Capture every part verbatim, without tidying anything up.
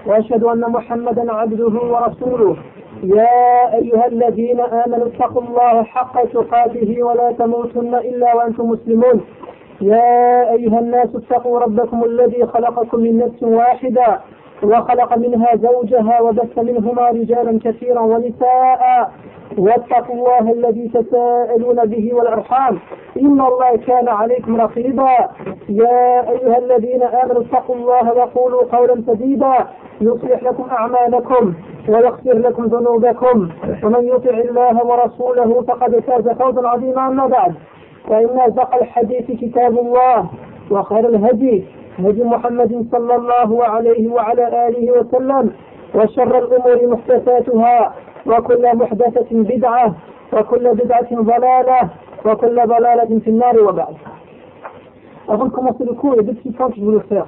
وأشهد أن محمدا عبده ورسوله. يا أيها الذين آمنوا اتقوا الله حق تقاته ولا تموتن إلا وأنتم مسلمون. يا أيها الناس اتقوا ربكم الذي خلقكم من نفس واحدة وخلق منها زوجها وبث منهما رجالا كثيرا ونساء واتقوا الله الذي تساءلون به والأرحام إن الله كان عليكم رقيبا. يا أيها الذين آمنوا اتقوا الله وقولوا قولا سديدا يصلح لكم أعمالكم ويغفر لكم ذنوبكم ومن يطع الله ورسوله فقد فاز فوزا عظيما. أما بعد فإن أصدق الحديث كتاب الله وخير الهدي هدي محمد صلى الله عليه وعلى آله وسلم وشر الأمور محدثاتها وكل محدثة بدعة وكل بدعة ضلالة وكل ضلالة في النار. وبعد. Avant de commencer le cours, il y a deux petits points que je voulais faire.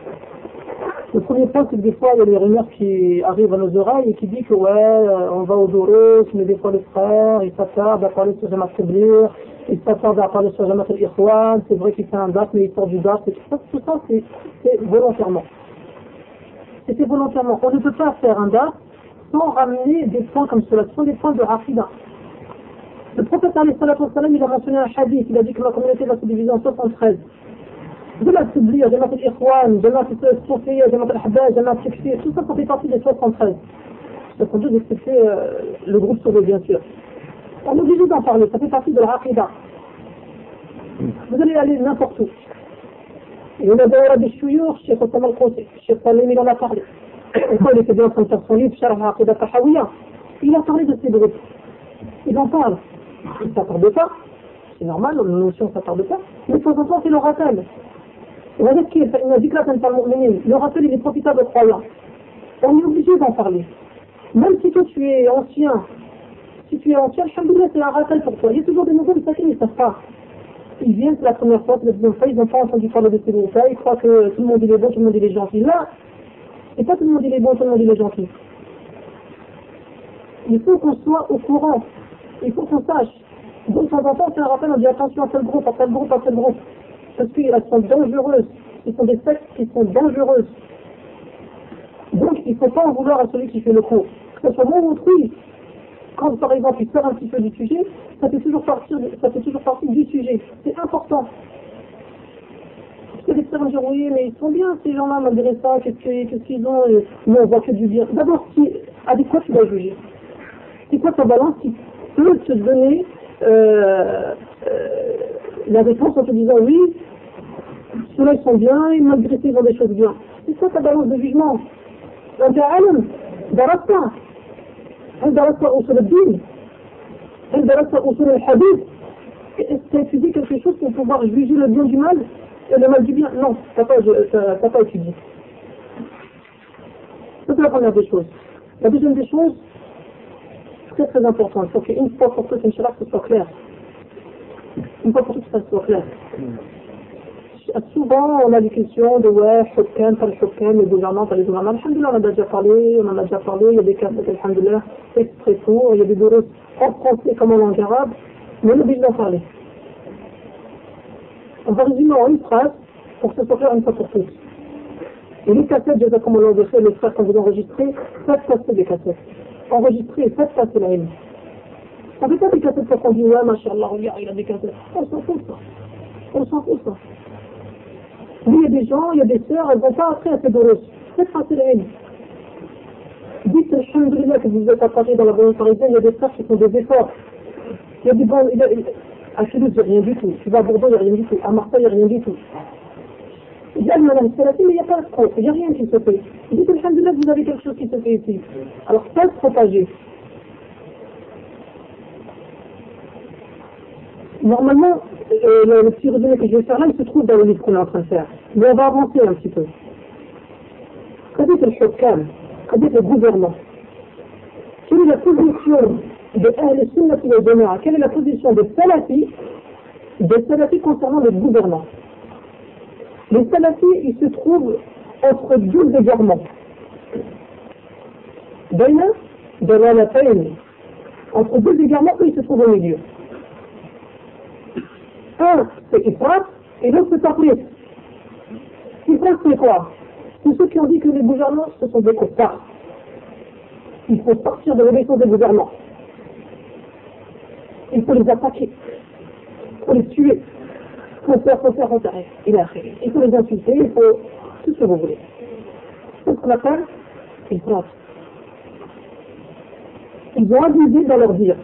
Le premier point, c'est que des fois, il y a des rumeurs qui arrivent à nos oreilles et qui disent que ouais, on va au Doros, mais des fois les frères, ils s'attardent à parler sur Jamaat Tabligh, ils s'attardent à parler sur Jamaat al-Ikhwan, c'est vrai qu'il fait un date, mais il sort du date, tout ça, tout ça c'est, c'est volontairement. C'était volontairement. On ne peut pas faire un date sans ramener des points comme cela, ce sont des points de Aqidah. Le prophète alayhi salatu wa salam, il a mentionné un hadith, il a dit que la communauté va se diviser en soixante-treize. Jamaat Tabligh, Jamaat al-Ikhwan, Jamaat al-Soufiyya, Jamaat al-Ahbab, Jamaat al-Takfir, tout ça, ça fait partie des soixante-treize. soixante-douze excepté euh, le groupe sauvé, bien sûr. On est obligé d'en parler, ça fait partie de la Aqidah. Vous allez aller n'importe où. Et on a d'ailleurs des chouyours, Cheikh Osama al-Qousi, Cheikh Salim, il en a parlé. Quand il était bien en train de faire son livre, Sharh al-Aqidah Tahawiyya, il a parlé de ces groupes. Il en parle. Il ne s'attarde pas. C'est normal, nous aussi on ne s'attarde pas. Mais de temps en temps, c'est le rappel. Le rappel, il est profitable aux croyants. On est obligé d'en parler. Même si toi tu es ancien, si tu es ancien, alhamdoulilah, c'est un rappel pour toi. Il y a toujours des nouvelles, ça ils ne savent pas. Ils viennent, c'est la première fois, c'est la deuxième fois, ils n'ont pas entendu parler de ces groupes là, ils croient que tout le monde il est bon, tout le monde il est gentil. Là, c'est pas tout le monde il est bon, tout le monde il est gentil. Il faut qu'on soit au courant, il faut qu'on sache. Donc de temps en temps, c'est un rappel, on dit attention à tel groupe, à tel groupe, à tel groupe. Parce qu'elles sont dangereuses, ce sont des sectes qui sont dangereuses. Donc il ne faut pas en vouloir à celui qui fait le cours. Que ce soit moi ou autrui. Quand par exemple il sort un petit peu du sujet, ça fait toujours partie, ça fait toujours partie du sujet. C'est important. Parce que les frères vont dire oui, mais ils sont bien ces gens-là, malgré ça, qu'est-ce qu'ils, qu'est-ce qu'ils ont, mais on voit que du bien. D'abord, qui, avec quoi tu dois juger? C'est quoi ta balance qui peut te donner euh, euh, la réponse en te disant oui, ceux-là ils sont bien, et malgré ça ils ont des choses bien. C'est ça ta balance de jugement. أنت عالم درست هل درست أصول الدين هل درست أصول الحديث est-ce que tu as étudié quelque chose pour pouvoir juger le bien du mal et le mal du bien? Non, tu n'as pas, pas étudié. C'est la première des choses. La deuxième des choses, très très importante, il faut qu'une fois pour toutes, Inch'Allah, que ce soit clair. Une fois pour toutes, que ce soit clair. Souvent, on a des questions de ouais, Hukam, pas le Hukam, les gouvernants, pas les gouvernants. Alhamdulillah, on en a déjà parlé, on en a déjà parlé, il y a des cas, alhamdulillah, c'est très court, il y a des doros en français comme en langue arabe, mais on est obligé d'en parler. On va résumer en une phrase pour que ce soit clair une fois pour toutes. Et les cassettes, déjà comme on l'a fait, les frères, quand vous enregistrez, faites passer des cassettes. Enregistrez, faites passer la haine. On ne fait pas des cassettes pour qu'on dise ouais, machallah, regarde, il a des cassettes. On s'en fout ça. On s'en fout ça. Oui, il y a des gens, il y a des sœurs, elles ne vont pas après à ces doros. Faites passer la haine. Dites, alhamdulillah, que vous êtes apparu dans la banlieue parisienne, il y a des frères qui font des efforts. Il y a des bons, il y a, à Toulouse, il n'y a rien du tout. Tu vas à Bordeaux, il n'y a rien du tout. À Marseille, il n'y a rien du tout. Il y a le malade salati, mais il n'y a pas de compte, il n'y a rien qui se fait. Il dit, alhamdulillah, vous avez quelque chose qui se fait ici. Alors, faites propager. Normalement, euh, le, le petit résumé que je vais faire là, il se trouve dans le livre qu'on est en train de faire. Mais on va avancer un petit peu. Qu'est-ce que le Hukam? Qu'est-ce que le gouvernement? Quelle est la position de Ahl Sunnah wal Jama'a? Quelle est la position des salafis, des salafis concernant le gouvernement? Les salafis, ils se trouvent entre deux égarements. Bayna dalalatayn. Entre deux égarements, eux, ils se trouvent au milieu. Un, c'est Ifrat, et l'autre, c'est Tafrit. Ifrat, c'est quoi? tous ceux qui ont dit que les gouvernants, ce sont des copains. Il faut sortir de l'obéissance des gouvernants. Il faut les attaquer. Il faut les tuer. Il faut faire, faut faire, faut faire. Il, il faut les insulter, il faut tout ce que vous voulez. C'est ce qu'on appelle une plante. Ils ont abusé dans leur dire.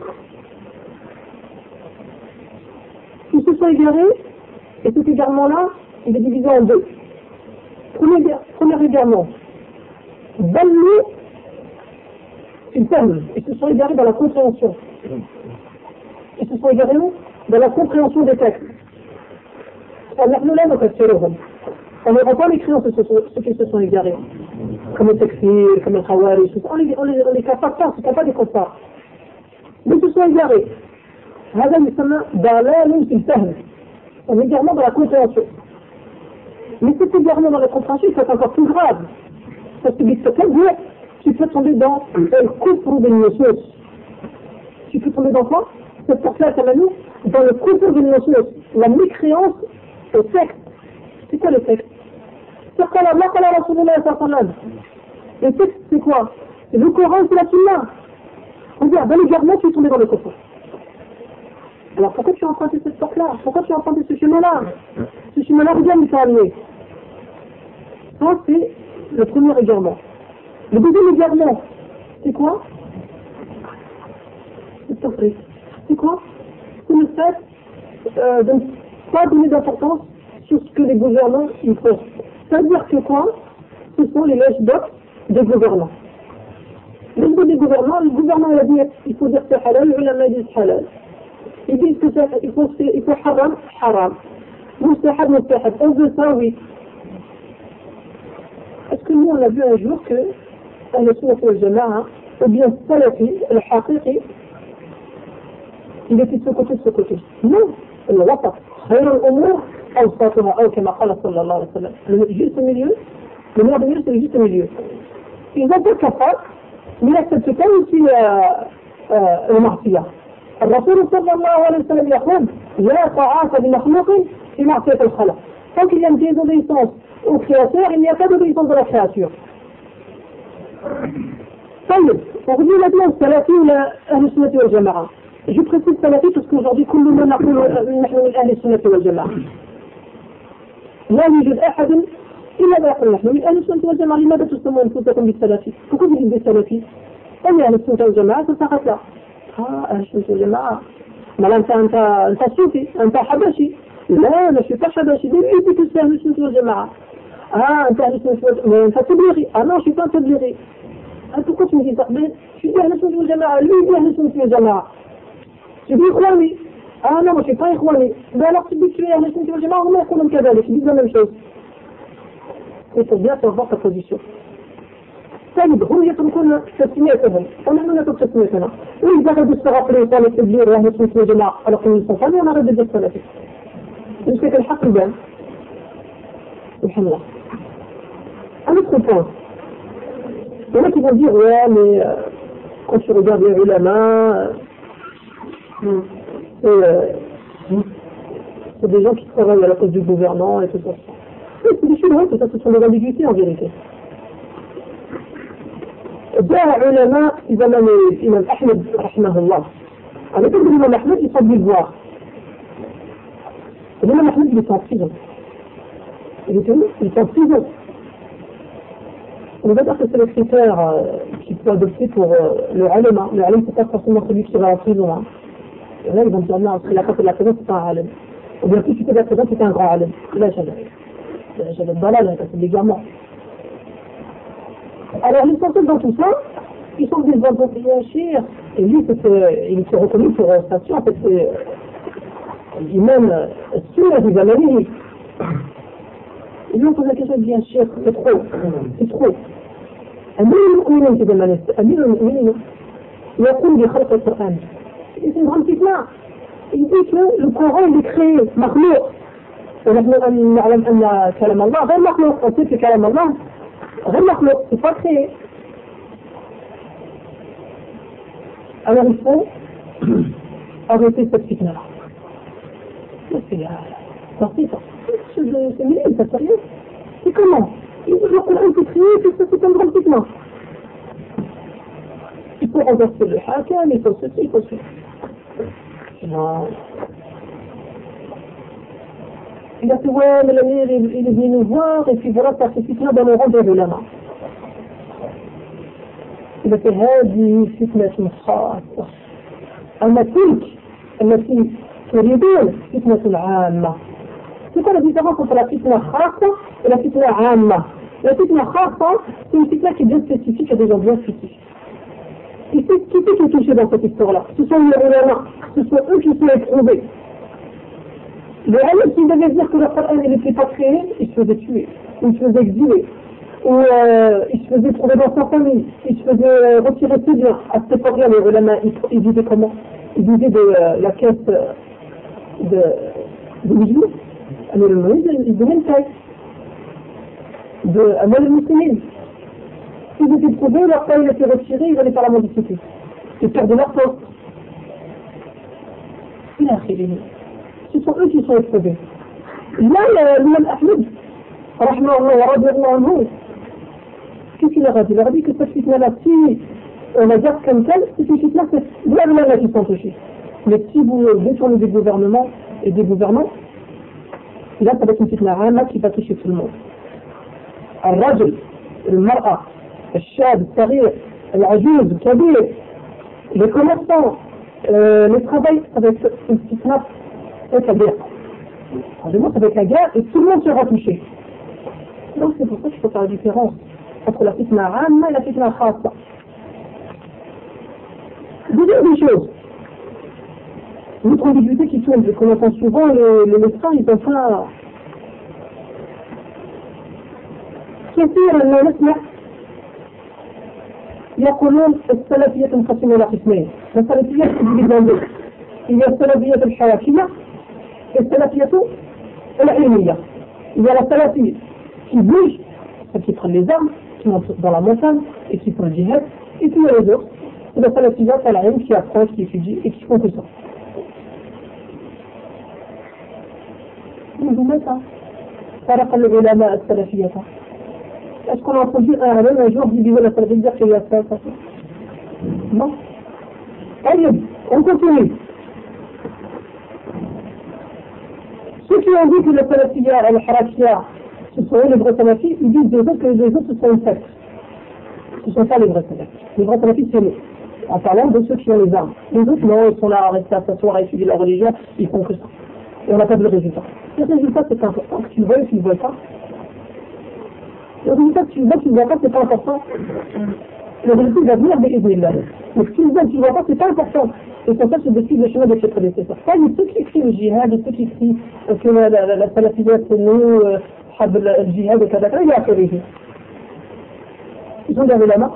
Ils se sont égarés, et cet égarement-là, il est divisé en deux. Premier, premier égarement, Balou, ils ferment, ils se sont égarés dans la compréhension. Ils se sont égarés dans la compréhension des textes. On ne rend pas les créants ceux qui se sont égarés. Comme le Tekfir, comme le Khawari, on les, on les, on les capte pas, c'est pas des compars. Mais ils se sont égarés. هذا يسمى ضلال في الفهم. Un égarement dans la compréhension. Mais cet égarement dans la compréhension, il faut être encore plus grave. Parce que tu peux tomber dans le kufr des nusus. Tu peux tomber dans quoi? C'est pour cela, dans le kufr des nusus, la mécréance au texte. C'est quoi le texte? C'est quoi la marque à la Rasulullah sallallahu alayhi wa sallam? Le texte, c'est quoi? C'est le Coran, c'est la Sunna. Regarde, dans l'égarement, tu es tombé dans le kufr. Alors pourquoi tu as emprunté cette porte-là? Pourquoi tu as emprunté ce chemin-là? Ce chemin-là, regarde, il t'a amené. Ça, c'est le premier égarement. Le deuxième égarement, c'est quoi? C'est surpris. C'est quoi? C'est le fait euh, de ne pas donner d'importance sur ce que les gouvernants y font. C'est-à-dire que quoi? Ce sont les lèches d'offres des gouvernants. Les lois des gouvernants, le gouvernement il a dit il faut dire c'est halal, les ulama disent halal. Ils disent que c'est, il faut, il faut haram, haram. Mustahab, mustahab. On veut ça, oui. Est-ce que nous on a vu un jour que le Sunnah wal Jama'a, ou bien Salafi, le Haqiqi, il était de ce côté, de ce côté? Non, le Wasat. خير الأمور أوسطها أو كما قال صلى الله عليه وسلم. Le juste milieu, le meilleur milieu, c'est le juste milieu. Ils ont pas capable, mais ils n'acceptent pas aussi le martyr. الرسول صلى الله عليه وسلم يقول لا طاعة لمخلوق في معصية الخلق. Tant qu'il y a une désobéissance au créateur, il n'y a pas d'obéissance de la créature. طيب, on revient maintenant au Salafi ou à Ahl Sunnah wal Jama'a. Je précise Salafi parce qu'aujourd'hui كلنا نقول نحن من أهل السنة والجماعة. لا يوجد أحد إلا ما يقول نحن من أهل السنة والجماعة. لماذا تسمون أنفسكم بالسلفي؟ Pourquoi vous dites des salafis? On est أهل السنة والجماعة, ça s'arrête là. Ah, أهل السنة والجماعة. Mais أنت أنت أنت صوفي, أنت حبشي. لا, je ne suis pas حبشي. Mais lui dit que c'est أهل السنة والجماعة. Ah, أنت أهل السنة والجماعة. Mais أنت تبلغي. Ah non, je ne suis pas تبلغي. Ah, pourquoi tu me dis ça? Mais je suis أهل السنة والجماعة. Lui dit أهل السنة والجماعة. Je dis إخواني. Ah non, moi je ne suis pas إخواني. Mais alors tu dis que tu es أهل السنة والجماعة, on يقولون كذلك. Ils disent la même chose. Il faut bien savoir ta position. طيب هم يتركون تسميتهم ونحن نترك تسميتنا. وإذا غادي تستغفر إنسان التبليغ وأهل السنة والجماعة على قول الصفاني وأنا غادي ندير السلفي. يمسك الحق يبان. سبحان الله. Un autre point. Il y en a qui vont dire ouais mais euh, quand tu regardes les ulama, euh, c'est, euh, c'est des gens qui travaillent à la cause du gouvernement et tout ça. C'est des choses, que ça, ce sont des ambiguïtés en vérité. جاء علماء في زمن الإمام أحمد رحمه الله. À l'époque de l'imam Ahmed, ils sont venus le voir. L'imam Ahmed, il était en prison. Il était où? Il était en prison. On va dire que c'est le critère euh, qu'il faut adopter pour euh, le alema. Le alem, c'est pas forcément celui qui va en prison. Hein. Et là, ils vont dire non, s'il a pas fait de la prison, c'est pas un alem. Ou bien plus tu fais de la prison, c'est un grand alem. Là, j'avais. J'avais balade, c'est des gamins. Alors, l'essentiel dans tout ça, ils sont des avocats chers. Et lui, il s'est reconnu pour sa science, en fait, c'est l'imam sûr, il va l'amener. Et lui, on pose la question, bien cher, c'est trop, c'est trop. أمير المؤمنين في زمان أمير المؤمنين يقول بخلق القرآن. C'est une grande fitna. Il dit que le Coran, il est créé, مخلوق. ونحن نعلم أن كلام الله غير مخلوق. On sait que كلام الله غير مخلوق, c'est pas créé. Alors il faut arrêter cette fitna-là. C'est sorti ça. C'est minime, c'est sérieux. C'est comment? Le Coran est créé, c'est un grand fitna. Il faut renverser le hakam, il faut ceci, il faut cela. Non. Il a fait, ouais, mais l'amir, il, il est venu nous voir, et puis voilà, ça fait fitna dans le rang des ulama. Il a fait, هذه فتنة خاصة. أما تلك التي تريدون فتنة عامة. C'est quoi la différence entre la fitna khassa et la fitna amma? La fitna khassa, c'est une fitna qui est bien spécifique à des gens bien spécifiques. Qui c'est qui, qui est touché dans cette histoire-là? Ce sont les ulama, ce sont eux qui sont éprouvés. Les ulama qui devaient dire que le Coran n'était pas créé, ils se faisaient tuer, ils se faisaient exiler, ou euh, ils se faisaient trouver dans sa famille, ils se faisaient euh, retirer ses biens. À cette époque-là, les ulama, ils, ils vivaient comment? Ils vivaient de euh, la caisse euh, de, de musulmans. أمير المؤمنين يدومين تاي أموال المسلمين. Ils étaient trouvés, leur taille était retirée, ils allaient faire la mendicité. Ils perdaient leur poste. Ce sont eux qui sont éprouvés. Là, l'imam Ahmed, rahmahullah wa radiyallahu anhu, qu'est-ce qu'il leur a dit? Il leur a dit que cette fitna-là, si on la garde comme telle, c'est une fitna, c'est les ulama qui sont touchés. Mais si vous détournez des gouvernements et des gouvernants, là, ça va être une fitna amma qui va toucher tout le monde. الرجل المرأة الشاب الصغير العجوز الكبير les commerçants euh, les travailleurs, ça va être une fitna très kabir. Ça va être la guerre et tout le monde sera touché. Donc c'est pour ça qu'il faut faire la différence entre la fitna amma et la fitna khassa. Deuxième des choses, une autre ambiguïté qui tourne, c'est qu'on entend souvent les, les médecins, ils ont pas. كثيرا ما نسمع يقولون السلفية منقسمة إلى قسمين. السلفية تجد هي السلفية الحركية والسلفية العلمية. Il y a la salafie qui bouge, qui prend les armes, qui monte dans la montagne et qui prend le djihad, et puis il y a les autres. C'est la salafie qui apprend, qui étudie et qui font tout ça. منذ متى فرق العلماء السلفية؟ Est-ce qu'on a entendu un alim un jour qui disait la salafie dire qu'il y a ça, ça, ça? Non. Allez, on continue. Ceux qui ont dit que la salafiyya, al-harakiyya, ce sont les vrais salafis, ils disent des autres que les autres ce sont une secte. Ce ne sont pas les vrais salafis. Les vrais salafis, c'est nous. En parlant de ceux qui ont les armes. Les autres, non, ils sont là à rester à s'asseoir, à étudier la religion, ils font que ça. Et on n'a pas de résultat. Le résultat, c'est important. Que tu le vois ou tu ne le vois pas. Le résultat, que tu le vois ou tu ne le vois pas, c'est pas important. Le résultat va venir des Israéliens. Mais que tu le vois ou tu ne le vois pas, c'est pas important. Et pour ça, c'est de suivre le chemin de ses prédécesseurs. Pas de ceux qui écrivent le djihad, de ceux qui écrivent que la, la, la, la salafiyya, c'est nous, le djihad, et cetera. Il y a fait ils ont gardé la main.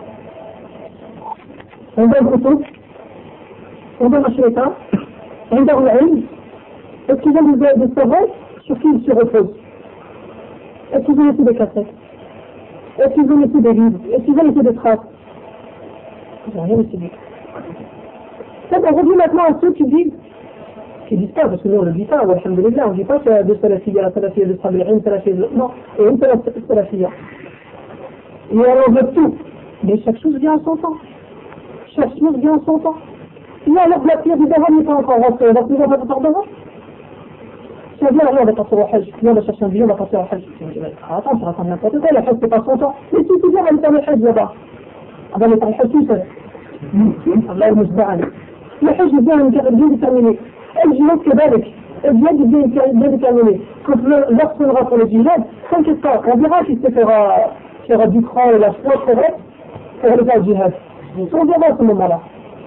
On donne au tout. On donne à Shaitan. On donne à l'ilm. Est-ce qu'ils ont des, des savants sur qui ils se reposent? Est-ce qu'ils ont laissé des cassettes? Est-ce qu'ils ont laissé des livres? Est-ce qu'ils ont laissé des traces? Ils n'ont rien laissé du tout. Ça, on revient maintenant à ceux qui disent, qui disent pas, parce que nous on ne le dit pas, alhamdulillah, on ne dit pas qu'il y a deux salafiyya, la salafiyya de Sabi'in, une salafiyya de... Non, il y a une salafiyya. Et on en veut tout. Mais chaque chose vient à son temps. Chaque chose vient à son temps. Et alors que la prière du Dara n'est pas encore rentrée, on va plus avoir de temps. Si on vient, on va partir au Hajj, puis on va chercher un billet, on va partir au Hajj. Attends, ça raconte n'importe quoi, la Hajj c'est pas son temps. Mais si tu viens, on va aller faire le Hajj là-bas. On va aller faire le Hajj tout seul. Allah est musta'an. Le Hajj vient bien déterminé. Le djihad كذلك. Le djihad est bien déterminé. Quand lorsqu'on aura pour le djihad, t'inquiète pas, on verra qui se fera, qui aura du cran et la foi correcte pour aller faire le djihad. On verra à ce moment-là.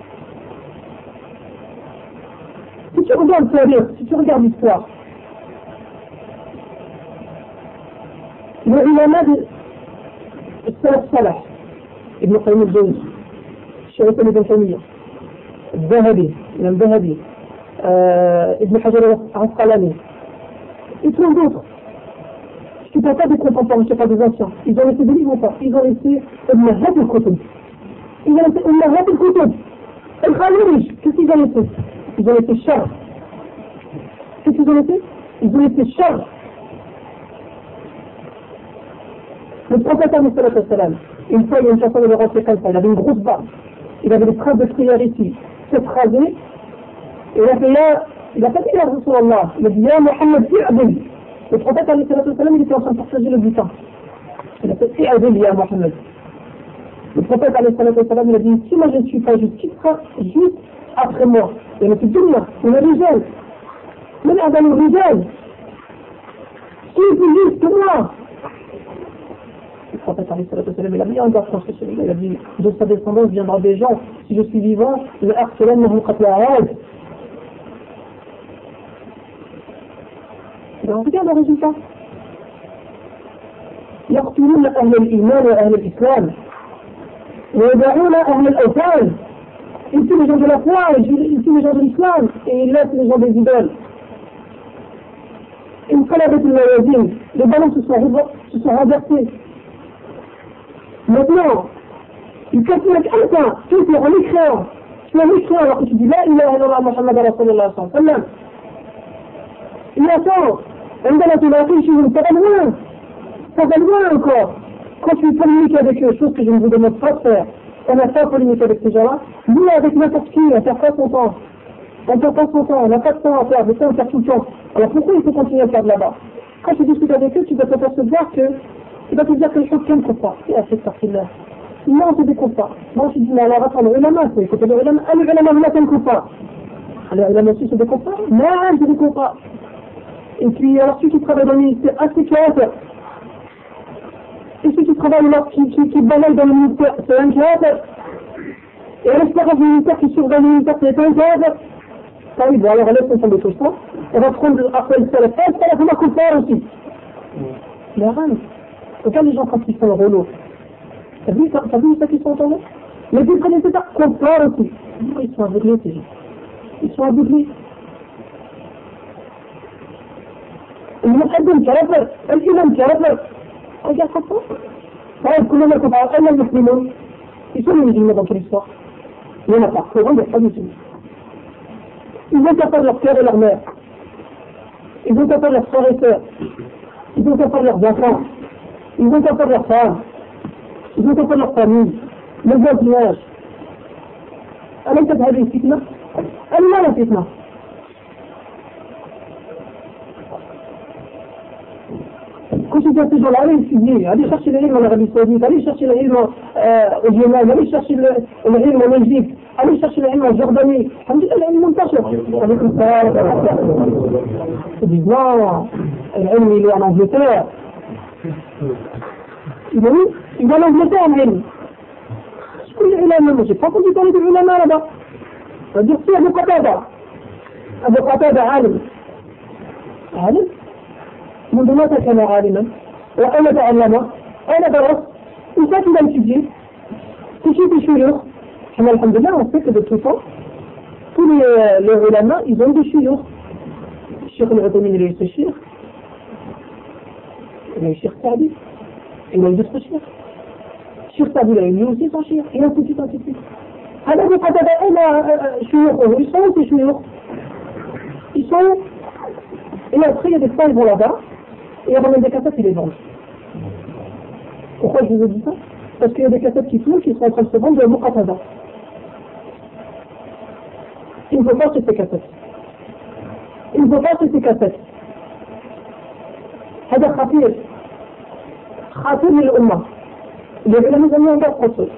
Si tu regardes Tarir, si tu regardes l'histoire, le ulama de Salaf Salah, Ibn Qayyim al-Jawzi, Shaykh Ibn Taymiyyah, الذهبي من الذهبي ابن حجر العسقلاني et plein d'autres. Je ne parle pas des contemporains, je ne parle pas des anciens. Ils ont laissé des livres ou pas? Ils ont laissé Ummahat al-Kutub. Ils ont laissé Ummahat al-Kutub. Al-Khalij, qu'est-ce qu'ils ont laissé? Ils ont laissé Charles. Qu'est-ce qu'ils ont laissé? Ils ont laissé Charles. Le prophète a une fois il y a une chanson de rentrée comme ça, il avait une grosse barbe, il avait des traces de prière ici, c'est phrasé, et il a fait là, il a pas dit ya Rasulallah, il a dit ya Muhammad i'adil. Le prophète il était en train de partager le butin. Il a fait i'adil ya Muhammad. Le prophète il a dit si moi je ne suis pas juste, qui sera juste après moi? Il y en a plus de moi, on a des jeunes. من أذن الرجال كيف juste moi. Le prophète il a bien encore pensé celui-là, il a dit de sa descendance viendra des gens, si je suis vivant, le harcèlement me qatl al-aad. Alors regarde le résultat. يقتلون أهل الإيمان وأهل الإسلام ويدعون أهل الأوثان. Ils tuent les gens de la foi, ils tuent les gens de l'islam et ils laissent les gens des idoles. انقلبت الموازين, les ballons se sont, se sont renversés. Maintenant, il calcule avec un, tu es un mécréant, tu es un mécréant alors que tu dis la ilaha illallah Muhammad Rasulullah sallallahu alayhi wa sallam. Il attend, عندما تلاقيهم ça va loin, ça va loin encore. Quand tu polémiques avec eux, chose que je ne vous demande pas de faire, on n'a pas polémiqué avec ces gens-là, nous avec n'importe qui, on perd pas son temps. On ne perd pas son temps, on n'a pas de temps à faire, de temps on perd tout le temps. Alors pourquoi il faut continuer à faire de là-bas? Quand tu discutes avec eux, tu vas t'apercevoir que tu vas te dire que les choses ne comptent pas. Et à cette partie-là. Non, c'est des comptes pas. Moi je dis, mais alors attends, le ulama, il faut que le ulama, ah, le ulama, là, ça ne compte pas. Alors, ulama aussi, c'est des comptes pas? Non, c'est des comptes pas. Et puis, alors, ceux qui travaillent dans le ministère, ah, c'est clair. Et ceux qui travaillent là, qui, qui, qui balayent dans le ministère, c'est un clair. Et à l'expérience du ministère qui surveille le ministère, c'est un clair. Ah oui, bon, alors laisse tomber tout ça. On va prendre après le salaf. Ah, le salaf, on va couper aussi. Mais rien. Regarde les gens quand ils font le rouleau. T'as vu, t'as vu ça qu'ils sont entendus? Mais ils prennent les états complets aussi. Ils sont aveuglés, ces gens. Ils sont aveuglés. المقدم كافر، الإمام كافر. Regarde ça. طيب كلنا كفار، أين المسلمون؟ Ils sont les musulmans dans quelle histoire? Il n'y en a pas. C'est vrai, il n'y a pas de musulmans. Ils vont pas faire leur père et leur mère. Ils vont pas faire leurs frères et sœurs. Ils vont pas faire leurs enfants. Ils vont pas faire leurs femmes. Ils vont pas faire leur famille. Le voisinage. ألم تذهب الفتنة؟ أين لا الفتنة؟ Quand tu dis ces gens-là, allez étudier, allez chercher l'ilm en Arabie Saoudite, allez chercher l'ilm au Yémen, allez chercher l'ilm en Égypte, allez chercher l'ilm en Jordanie. Alhamdulillah, l'ilm منتشر. Ils disent non, l'ilm il est en Angleterre. Il est où? Il est en Angleterre, l'ilm. Je connais l'ulama, mais j'ai pas entendu parler de l'ulama là-bas. Ça veut dire si Abu Qatada. Abu Qatada, alim. Alim? منذ متى كان عالما؟ وأين تعلم؟ أين درس؟ وكيف لم تجي؟ تجي بشيوخ. احنا الحمد لله on sait que de tout temps, tous les, les ulama, ils ont des shuyukh. Cheikh al-Uthaymin, il a eu ce cheikh. Il a eu Cheikh Saadi. Il a eu d'autres cheikhs. Cheikh Saadi, il a eu lui aussi son cheikh. Et ainsi de suite, ainsi de suite. هذا أبو قتادة أين شيوخه؟ Ils sont où ces shuyukh? Ils sont où? Et après, il y a des fois, ils vont là-bas. Et ils ramènent des cassettes, ils les vendent. Pourquoi je vous ai dit ça? Parce qu'il y a des cassettes qui tournent, qui sont en train de se vendre de Abu Qatada. Il ne faut pas acheter ces cassettes. Il ne faut pas acheter ces cassettes. هذا خطير. خطير للأمة. العلماء زمان عندهم قصص.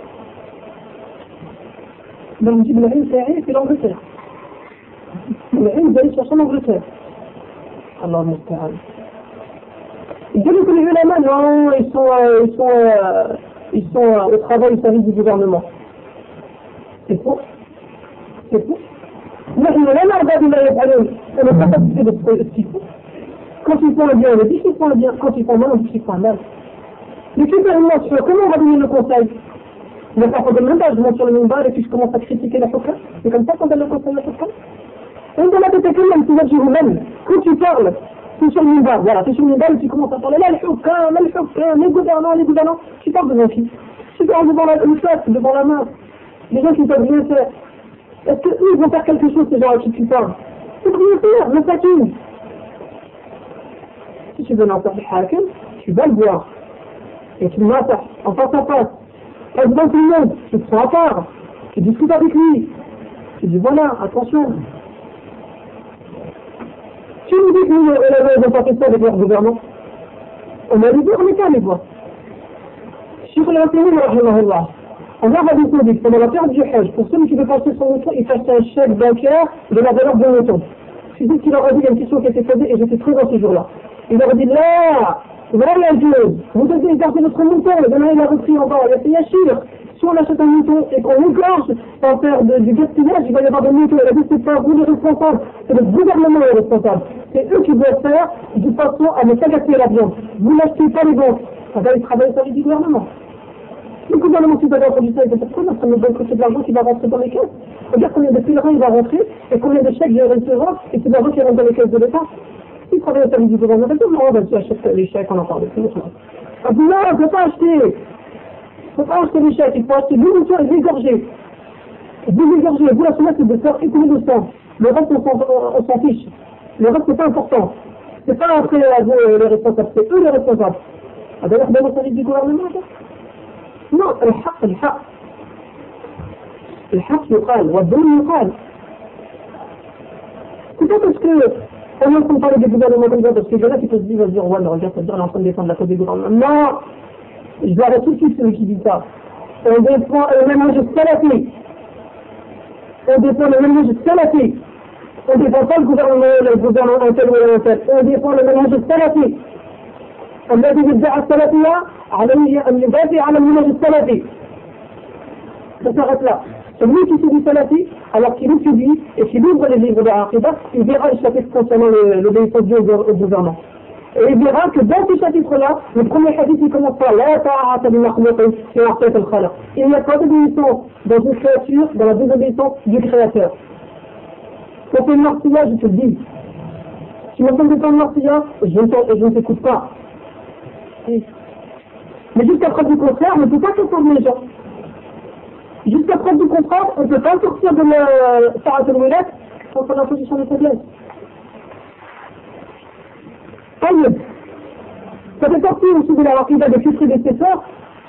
لما نجيب العلم ساعي في الأنجلترا. العلم ده يشرح الأنجلترا. الله المستعان. Ils disent que les ulama, non, ils sont, euh, ils sont, euh, ils sont euh, au travail au service du gouvernement. C'est faux. C'est faux. نحن لا نرضى بما يفعلون. On n'est pas satisfait de ce qu'ils font. Quand ils font le bien, on dit qu'ils font le bien. Quand ils font mal, on dit qu'ils font mal. Mais qui fait une mention? Comment on va donner le conseil? Il n'y a pas qu'on donne même pas, je monte sur le minbar et puis je commence à critiquer la hukam. C'est comme ça qu'on donne le conseil à la hukam. عندما تتكلم توجه من؟ quand tu parles, tu es sur le minbar, voilà, tu es sur le minbar et tu commences à parler là, le hukam, le hukam, les gouvernants, les gouvernants, tu parles devant qui? Tu parles devant la, le face, devant la main, les gens qui peuvent rien faire. Est-ce qu'eux vont faire quelque chose, ces gens à qui tu parles? C'est rien faire, le fatigues. Si tu veux n'en faire du hakim, tu vas le voir. et tu le mates en face à face, pas devant tout le monde, tu te prends à part, tu discutes avec lui, tu dis voilà, attention. Tu nous dis que nous, ils n'ont pas fait ça avec leur gouvernement. On a les deux, on n'est pas les voix. Sur l'intérêt, on a rajouté que pendant la période du Hajj, pour celui qui veut passer son mouton, il fasse un chèque bancaire de la valeur de mouton. C'est ce qu'il leur a dit, il y a une question qui a été posée et j'étais présent ce jour-là. Il leur a dit là, là, la Dieu, vous devez garder votre mouton, le gamin il a repris en bas, il a fait Yachir. Si on achète un mouton et qu'on égorge sans faire de, du gaspillage, il va y avoir des moutons. Il a dit c'est pas vous les responsables, c'est le gouvernement les responsables. C'est eux qui doivent faire de façon à ne pas gaspiller la viande. Vous n'achetez pas les banques. Ça va, ils travaillent sur du gouvernement. Le gouvernement qui va produire ça, il va faire quoi? Ça nous donne côté de l'argent qui va rentrer dans les caisses. Regarde combien de pèlerins il va rentrer et combien de chèques il recevra et c'est de l'argent qui rentre dans les caisses de l'État. S'ils travaillent au service du gouvernement, on va acheter les chèques, on en parle. Ah non, on ne peut pas acheter. Il ne faut pas acheter les chèques, il faut acheter deux moutons et les égorger. Vous égorger, vous la sommette c'est de faire écouler le sang. Le reste on s'en fiche. Le reste c'est pas important. C'est pas après à vous les responsables, c'est eux les responsables. Ah d'ailleurs dans le service du gouvernement ça? Non, الحق الحق الحق يقال والظلم يقال. C'est pas parce que on est en train de parler des gouvernements comme ça, parce que les gens qui peuvent se dire, vas-y, ouais, regarde, ça veut dire, on est en train de défendre la cause des gouvernements. Non! Je dois arrêter tout de suite celui qui dit ça. On défend le mélange salafi. On défend le mélange salafi. On ne défend pas le gouvernement, le gouvernement un tel ou un tel. On défend le mélange salafi. الذي يدعي السلفية عليه أن يدافع على المنهج السلفي. Ça s'arrête là. Celui qui dit salafi, alors qu'il étudie et qu'il ouvre les livres de l'Aqidah, il verra le chapitre concernant l'obéissance au gouvernement. Et il verra que dans ce chapitre-là, le premier hadith il commence par la ta'ata bi makhluqin fi ma'siyati al-khaliq. Il n'y a pas d'obéissance dans une créature, dans la désobéissance du créateur. Quand tu es martilla, je te le dis. Si maintenant tu es pas martilla, je ne t'écoute pas. Mais jusqu'à preuve du contraire, on ne peut pas comprendre les gens. Jusqu'à preuve du contraire, on ne peut pas sortir de la Sarat al-Wilat contre la position de faiblesse. Taïeb. Ça fait partie aussi de la raquida de ses prédécesseurs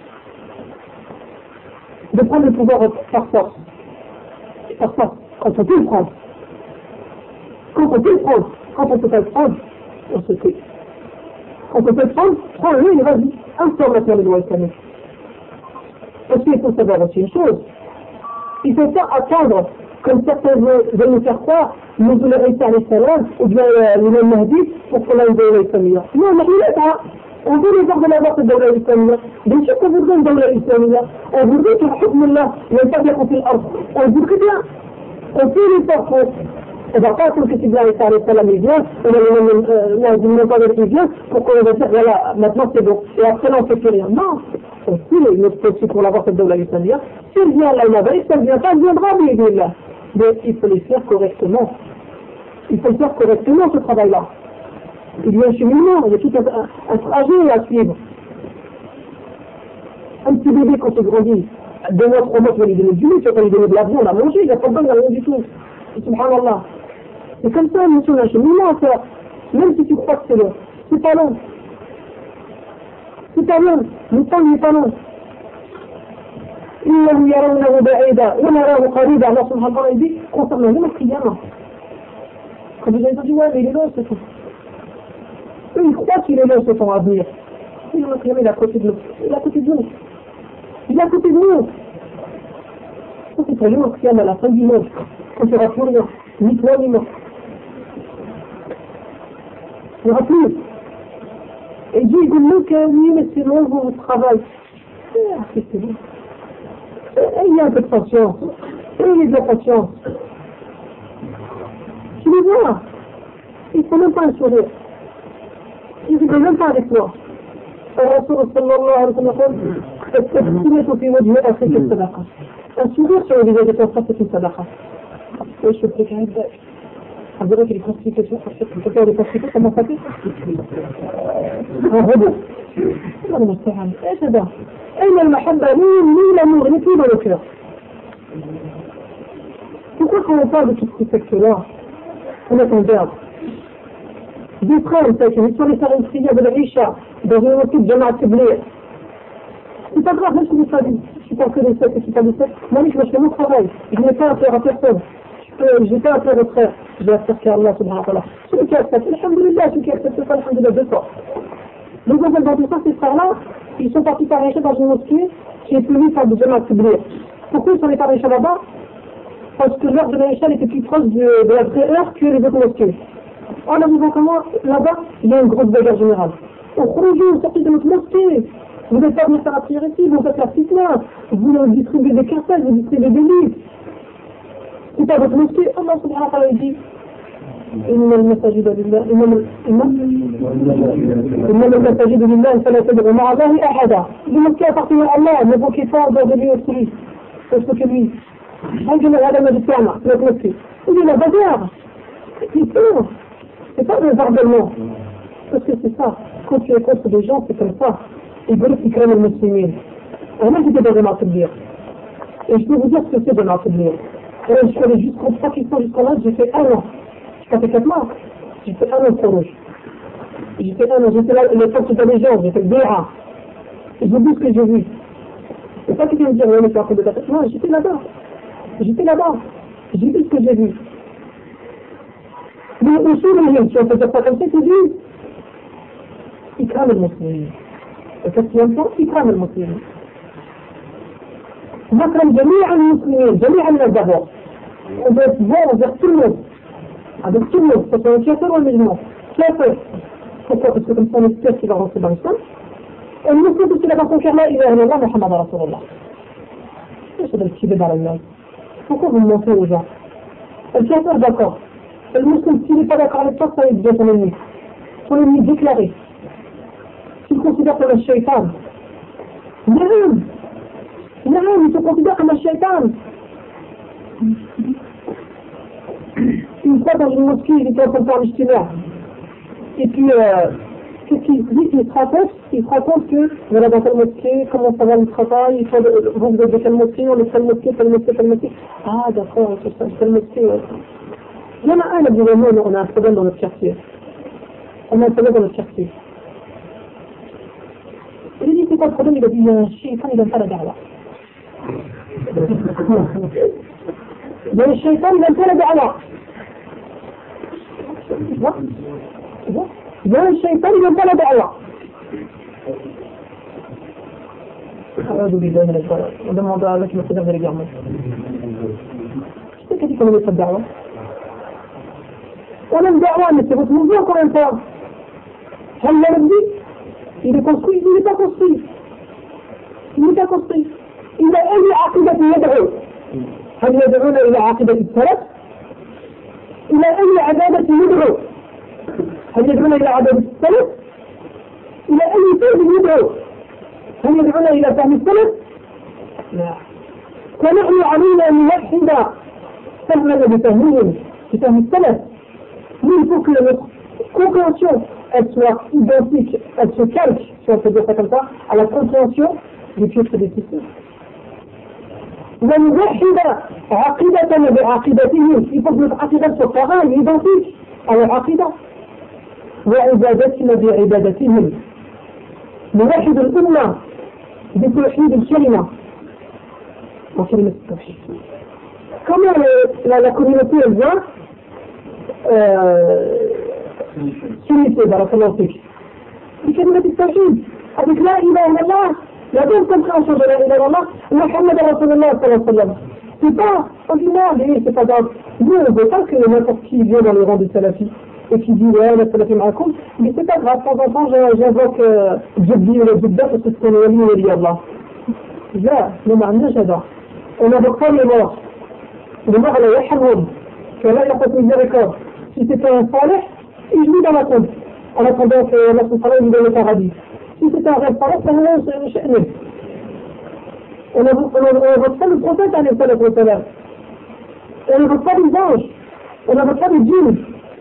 de prendre le pouvoir par force. Par force. Quand on peut le prendre. Quand on peut le prendre. Quand on ne peut pas le prendre, on se tait. Quand on peut le prendre, prends-le et vas-y. Instaure maintenant les lois islamiques. Parce qu'il faut savoir aussi une chose. Il ne faut pas attendre, comme certains veulent nous faire croire, nous voulons réussir les salams, ou bien l'imam Mahdi, pour qu'on ait une dawla islamiyya. Non, mais il est là. On veut les ordres de l'avoir cette dawla islamiyya. Bien sûr qu'on voudrait une dawla islamiyya. On voudrait que le hukmullah, il n'y ait pas de contre l'arbre. On le voudrait bien. On fait l'effort pour. On ne va pas attendre que c'est bien les salams il vient, on a le même pas qui vient, pour qu'on va dire, voilà, maintenant c'est bon. Et après là on fait plus rien. Non. On fait notre possible pour l'avoir cette dawla islamiyya. S'il vient là, il va, si ça ne vient pas, il viendra, mais il est là. Mais il faut les faire correctement. Il faut le faire correctement ce travail-là. Il y a un cheminement, il y a tout un, un, un trajet à suivre. Un petit bébé quand il grandit, deux mois, trois mois, tu vas lui donner du lait, tu vas lui donner de la viande à manger, il n'y a pas besoin de rien du tout. Subhanallah. C'est comme ça, monsieur, un cheminement à faire. Même si tu crois que c'est long. C'est pas long. C'est pas long. Le temps n'est pas long. إنهم يرونه بعيدا ونراه قريبا. Allah subhanahu wa ta'ala dit concernant le Qiyamah. Quand vous avez dit ouais mais il est long ce temps. Eux ils croient qu'il est long ce temps à venir. Il est à côté de nous. Il est à côté de nous. Il est à côté de nous. Ça c'est pour nous au Qiyamah à la fin du monde. Quand il n'y aura plus rien. Ni toi ni moi. Il n'y aura plus. Et Dieu il dit nous que oui mais c'est long votre travail. C'est bon. Ayez un peu de patience. Ayez de la patience. Tu les vois. Ils ne font même pas un sourire. Ils ne rigolent même pas avec toi. الرسول صلى الله عليه وسلم قال التبسمة في وجه أخيك الصدقة. Un sourire sur le visage de ton frère c'est une sadaqa. Oui, je peux faire ça. On dirait que les classifications, on peut faire des classifications, comment ça fait? Un robot. الله المستعان. ايش هذا؟ أين المحبة؟ مين مين l'amour? Il n'est plus dans le cœur. Pourquoi quand on parle de tous ces secteurs-là, on est en garde? Des frères, on sait qu'ils sont les faire une prière de l'Isha dans une équipe de Jamaat Tabligh. C'est pas grave, même si vous savez, je suis pas que des sectes, je suis pas des sectes. Moi, je fais mon travail. Je n'ai pas affaire à personne. Je n'ai pas affaire au frère. Je vais affaire qu'à Allah, subhanahu wa ta'ala. Celui qui accepte, alhamdulillah, celui qui accepte pas, alhamdulillah, deux fois. Donc, en fait, dans tout ça, ces frères-là, ils sont partis s'arracher dans une mosquée qui est plus par le Jamaat Tabligh. Pourquoi ils sont allés s'arracher là-bas? Parce que l'heure de l'Aïcha était plus proche de, de la vraie heure que les autres mosquées. En arrivant comment, là-bas, il y a une grosse bagarre générale. Au Khouroujou, vous sortez de notre mosquée. Vous n'êtes pas venus faire la prière ici, vous faites la fitna. Vous distribuez des cassettes, vous distribuez des livres. C'est pas votre mosquée. Allah subhanahu wa ta'ala dit إن المساجد لله إنما إنما المساجد لله فلا تدعوا مع الله أحدا. Les mosquées appartiennent à Allah, n'invoquez pas en dehors de lui autre lui. Autre que lui. Regarde la dame du Tiama, notre mosquée. Il dit la bagarre. C'est pur. C'est pas le barbellement. Parce que c'est ça. Quand tu es contre des gens, c'est comme ça. Ils veulent qu'ils craignent le musulman. Et moi, j'étais dans Jamaat Tabligh. Et je peux vous dire ce que c'est Jamaat Tabligh. Et là, je suis allé jusqu'au Pakistan, jusqu'en Inde, j'ai fait un an. J'ai pas fait quatre mois. J'ai fait un an de rouge. J'ai fait un an, j'ai fait la, les forces de l'allégeance, j'ai fait le B A. Et j'ai vu ce que j'ai vu. C'est pas quelqu'un me dire, ouais, mais c'est un peu de ta tête. Non, j'étais là-bas. J'étais là-bas. J'ai vu ce que j'ai vu. Mais aussi, les si on peut dire ça comme ça, c'est dit, ils crament le musulman. Le quatrième point, ils crament le musulman. نكرم جميع المسلمين جميعا من الدعوة وبيتبعوا بيقتلوا هذا الكلمة سواء كافر ولا مجنون كافر pourquoi parce que comme ça on espère qu'il va rentrer dans l'islam et le muslim parce qu'il a pas confié la ilaha illallah Muhammad Rasulullah. C'est le petit dans la langue. Pourquoi vous mentez aux gens? Le kafir d'accord, le muslim s'il n'est pas d'accord avec toi, ça est bien son ennemi, son ennemi déclaré. S'il considère comme un shaitan, même نعم il se considère comme un shaitan. Une fois dans une mosquée, il était en train de faire l'ijtima. Et puis, euh, qu'est-ce qu'il dit? Il se raconte, il se raconte que, voilà, dans telle mosquée, comment ça va le travail, il faut de, vous êtes de quelle mosquée, on est telle mosquée, telle mosquée, telle mosquée. Ah, d'accord, c'est ça, telle mosquée, ouais. Il y en a un, il a dit, non, on a un problème dans notre quartier. On a un problème dans notre quartier. Il a dit, c'est quoi le problème? Il a dit, il y a un shaitan, il n'aime pas la da'wa. Il y a un shaitan, il n'aime pas la da'wa. Tu vois? Tu vois? Il y a un shaitan, il n'aime pas la da'wa. On demande à Allah qui me préserve les garments. C'est qui qu'on aime cette da'wa? On aime da'wa, mais c'est votre mouvement qu'on aime pas. Allah l'a dit, il est construit, il n'est pas construit. Il n'est pas construit. إلى أي عقيدة يدعو؟ هل يدعون إلى عقيدة السلف؟ إلى أي عبادة يدعو؟ هل يدعون إلى عبادة السلف؟ إلى أي فهم يدعو؟ هل يدعون إلى فهم السلف؟ لا. فنحن علينا أن نوحد فهمنا بفهمهم بفهم السلف. Mais il faut que notre compréhension elle soit identique, elle se calque, si on peut dire ça comme ça, à la compréhension des pieux prédécesseurs. ونوحد عقيدتنا بعقيدتهم il faut que notre عقيدة soit pareille, identique à leur عقيدة وعبادتنا بعبادتهم نوحد الأمة بتوحيد الكلمة وكلمة التوحيد. Comment la, la communauté elle vient euh, s'uniter dans la communauté بكلمة التوحيد avec la ilaha illallah. La bonne compréhension de la ilaha illallah, Muhammad Rasulullah sallallahu alayhi wa sallam. C'est pas ordinaire, c'est pas grave. Nous, on ne veut pas que n'importe qui vienne dans les rangs des salafis et qui dit ouais, la salafie ma'akoum, mais c'est pas grave, de temps en temps, j'invoque Jabbi ou le Jabba parce que c'est un wali ou wali Allah. Là, le ma'amna j'adore. On n'invoque pas les morts. Les morts, Allah yahanoum, que Allah n'a pas de miséricorde. Si c'était un salih, il joue dans la tombe, en attendant que Allah subhanahu wa ta'ala lui donne le paradis. Si c'est un rêve pareil, c'est un chêne. On ne vote pas le prophète, alayhi salatu wa salam. On ne vote pas les anges. On ne vote pas les djinns.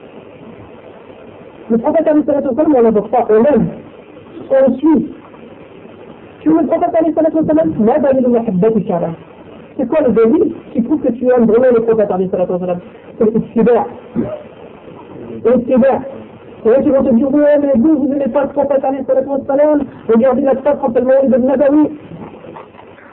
Le prophète, alayhi salatu wa salam, on ne vote pas. On l'aime. On le suit. Tu veux le prophète, alayhi salatu wa salam? Ma dalil mahabbatika ala. C'est quoi le dalil qui prouve que tu aimes vraiment le prophète, alayhi salatu wa salam? C'est l'ittiba'. L'ittiba'. Et là, tu vas te dire, ouais, mais vous, vous n'aimez pas le prophète, alayhi salatu wa salam. Regardez la phrase quand elle m'a dit de Nabawi.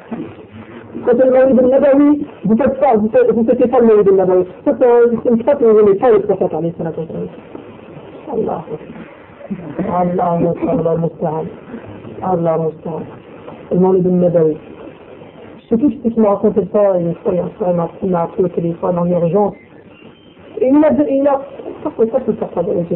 Quand le Mawlid al-Nabawi, vous ne faites pas, vous faites, vous faites pas le Mawlid al-Nabawi. Ça, c'est une fois que vous n'aimez pas le prophète, alayhi salatu wa salam. Allah. Allah, Allah, musta'an. Allah, musta'an. Le Mawlid al-Nabawi. Je sais plus qui m'a raconté ça, une fois, il m'a appelé au téléphone en urgence. Et il m'a dit, il a, ça c'est ça, c'est ça,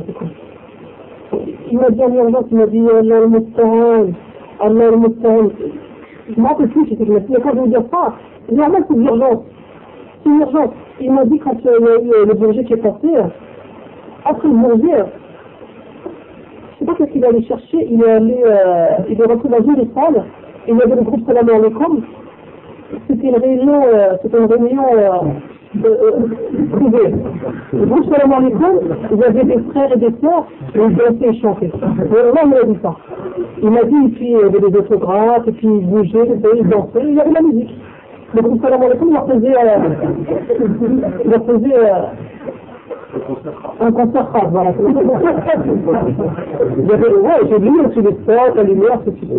il m'a dit en urgence, il m'a dit, Allah al-Musta'an, Allah al-Musta'an. Je ne me rappelle plus, je me dis, mais quand je vais vous dire ça, c'est normal, c'est une urgence. C'est une urgence. Il m'a dit quand il y a eu le bourget qui est passé, après le bourget, je ne sais pas qu'est-ce qu'il est allé chercher, il est allé, euh, il est rentré dans une salle, et il y avait le groupe Salam Alaykoum. C'était une réunion, euh, c'était une réunion euh, euh, privée. Le groupe Salam Alaykoum, il y avait des frères et des sœurs, et ils dansaient et chantaient. Et là, il m'a dit ça. Il m'a dit, et puis il y avait des autographes, et puis il bougeait, il dansait, il y avait de la musique. Le groupe Salam Alaykoum, il leur faisait, euh, il leur faisait euh, un concert rare, voilà. Il y avait, ouais, j'ai oublié aussi les spots, la lumière, c'est tout.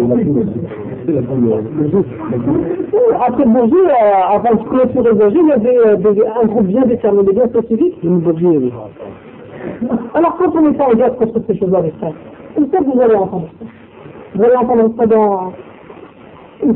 Après le bourget, euh, avant de clôturer le bourget, il y avait euh, des, un groupe bien déterminé, bien spécifique. Alors quand on n'est pas en garde contre ces choses-là, les frères, c'est ça que vous allez entendre ça. Vous allez entendre ça dans... Ouf.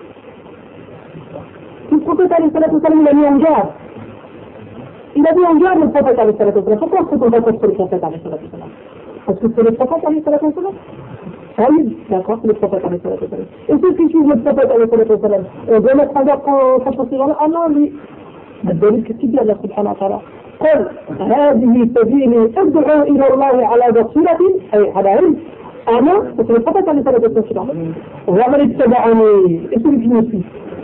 Le prophète alayhi salatu wa salam, il a mis en garde. Il a mis en garde le prophète alayhi salatu wa salam. Pourquoi est-ce qu'on va contre le prophète alayhi salatu wa salam? Parce que c'est le prophète alayhi salatu wa salam. Ah oui, d'accord, c'est le prophète alayhi salatu wa salam. Et ceux qui suivent le prophète alayhi salatu wa salam, on doit mettre en garde contre ces gens-là. Ah non, lui, الدليل كتب الله سبحانه وتعالى قل هذه سبيلي ادعو الى الله على بصيرة اي على علم انا وتلقيت على ثلاثة اشهر ومن اتبعني اسم في نفسي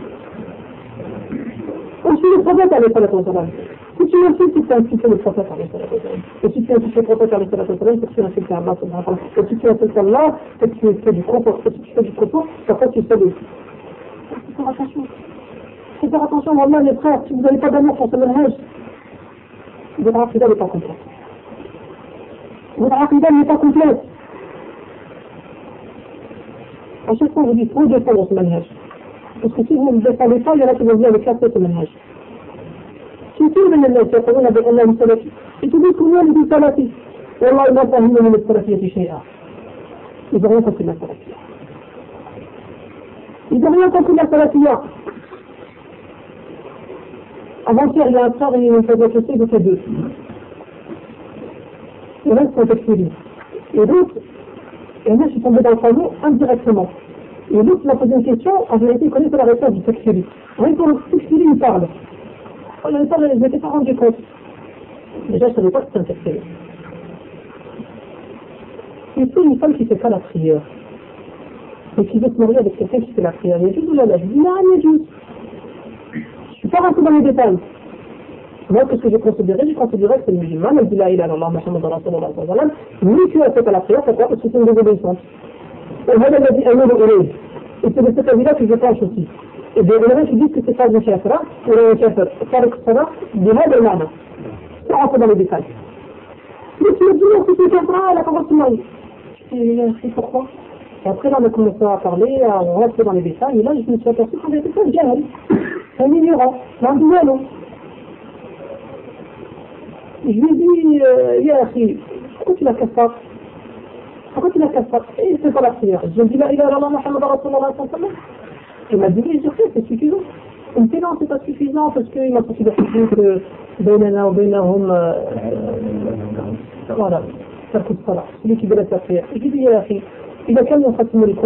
وشي الصفات عليه الصلاة والسلام si tu insultes, tu insultes le prophète عليه الصلاة والسلام et si tu insultes le prophète عليه الصلاة والسلام c'est que tu insultes Allah subhanahu wa ta'ala et si tu insultes Allah c'est que tu fais du propos et si tu fais du propos c'est que tu fais du faut faire attention faut faire attention vraiment les frères si vous n'avez pas d'amour pour ce manhaj votre aqida n'est pas complète votre aqida n'est pas complète à chaque fois, je dis, il faut défendre ce manhaj. Parce que si vous ne défendez pas, il y en a qui vont venir avec casser ce manhaj. Si tout le monde est يقولون بأنهم سلفي, ils te disent combien ils disent salafi. والله ما فهموا من السلفية شيئا. Ils n'ont rien compris de la salafiyya. Ils n'ont rien compris de la salafiyya. Avant-hier, il y a un frère, il me faisait question, il était deux. Il reste en textile. Et d'autres, et moi, je suis tombé dans le panneau indirectement. Et l'autre m'a posé une question, en vérité, il connaissait la réponse du Takfiri. Rien que le Takfiri, il parle. Je ne m'étais pas rendu compte. Déjà, je ne savais pas que c'était un Takfiri. Il faut une femme qui ne fait pas la prière. Et qui veut se marier avec quelqu'un qui fait la prière. Il y a juste de la lâche. Je dis, non, il y a juste. Je ne suis pas rentré dans les détails. Moi, qu'est-ce que j'ai considéré? J'ai considéré que c'est le musulman, elle dit la ilaha illallah, Muhammad Rasulullah sallallahu alayhi wa sallam, lui qui a fait à la prière, pourquoi? Parce que c'est une désobéissance. Et voilà, il a dit un mot de et c'est de cet avis-là que je penche aussi. Et bien, il y en a qui disent que c'est pas un kafir, ou un kafir, Tariq Sana, du mal de l'âme. C'est rentré dans les détails. Mais tu me dis, non, c'est un kafir, elle a pas se marier. Je dis, pourquoi? Et après, là, on a commencé à parler, à rentrer dans les détails, et là, je me suis aperçu qu'on était pas bien, c'est un ignorant, c'est un duel. Je lui ai dit, euh, ya akhi, pourquoi tu la casses pas? Pourquoi tu la casses pas? Et il fait pas la prière. Je lui ai dit, la ilaha illallah Muhammad Rasulullah sallallahu alayhi wa sallam. Il m'a dit, oui, je sais, c'est suffisant. Il me dit, non, c'est pas suffisant parce qu'il m'a considéré que Bainana ou Bainahum, voilà, ça coûte pas là. Celui qui veut la prière. Je lui ai dit, ya akhi, il a quand même خاتم الكفر.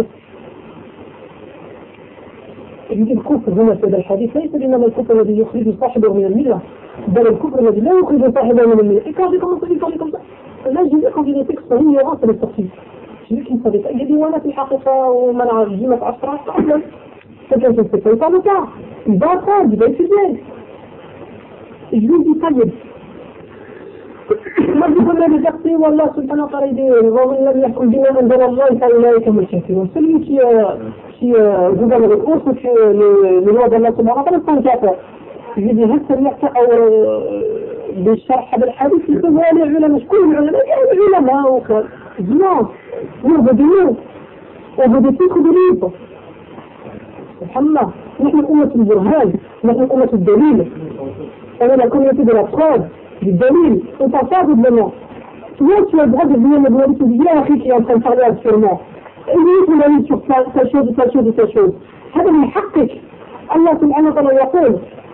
يجي الكفر هنا في هذا الحديث ليس إنما الكفر الذي يخرج صاحبه من الملة بل الكفر الذي لا يخرج صاحبه من الملة. Et quand j'ai commencé à parler comme ça, là j'ai vu quand il était que son ignorance elle est sortie. J'ai vu qu'il ne savait pas. Il a dit وانا في الحقيقة ومنع الجيمة عشرة أصلا. Quelqu'un qui ne sait pas, il parle pas. Il va apprendre, il va étudier. Et je lui ai dit طيب. ما بيقولنا بذكري والله سبحانه وتعالى ومن لم يحكم بما أنزل الله فأولئك هم الكافرون. Celui qui qui gouverne les autres que les lois d'Allah subhanahu wa ta'ala sont kafirs. Je lui ai dit هل سمعت أو بالشرح هذا الحديث يقول هؤلاء العلماء شكون العلماء؟ العلماء وخير. Non, on veut des mots, on veut des titres de livres. Subhanallah. نحن أمة البرهان، نحن أمة الدليل. On est la communauté de la preuve, du dalil. On parle pas simplement. Toi, tu as le droit de venir me demander, tu dis, il y a un fille qui est en train de parler actuellement. Et lui, ton avis sur ta chose, ta chose, ta chose. هذا من حقك. الله سبحانه وتعالى يقول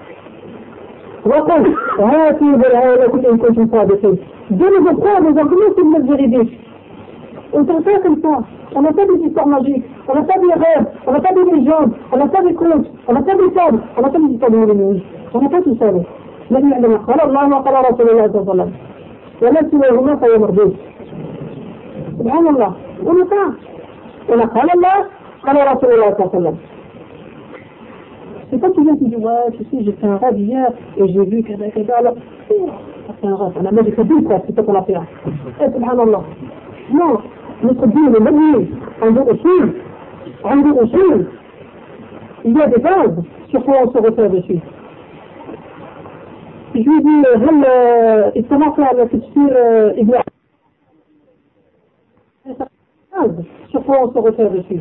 وقل هاتوا برهانكم إن كنتم صادقين. Donnez vos preuves, vos arguments si vous êtes véridiques. On ne fait pas comme ça. On n'a pas des histoires magiques, on n'a pas des rêves, on n'a pas des légendes, on n'a pas des contes, on n'a pas des fables, on n'a pas des histoires de Moulinouz. On n'a pas tout ça. نحن عندما قال الله وقال رسول الله صلى الله عليه وسلم ولا سواهما فهو مردود. سبحان الله. On n'a pas. On a قال الله قال رسول الله صلى الله عليه وسلم. C'est pas quelqu'un qui dit ouais tu sais j'ai fait un rêve hier et j'ai vu kada kada alors c'est un rêve. On a même fait deux fois, c'est pas qu'on a fait un. Et subhanallah. Non. Notre Dieu est mabni, on dit usul, on dit usul. Il y a des bases sur quoi on se repère dessus. Je lui dis, هل استمعت على تفسير ابن عباس sur quoi on se repère dessus.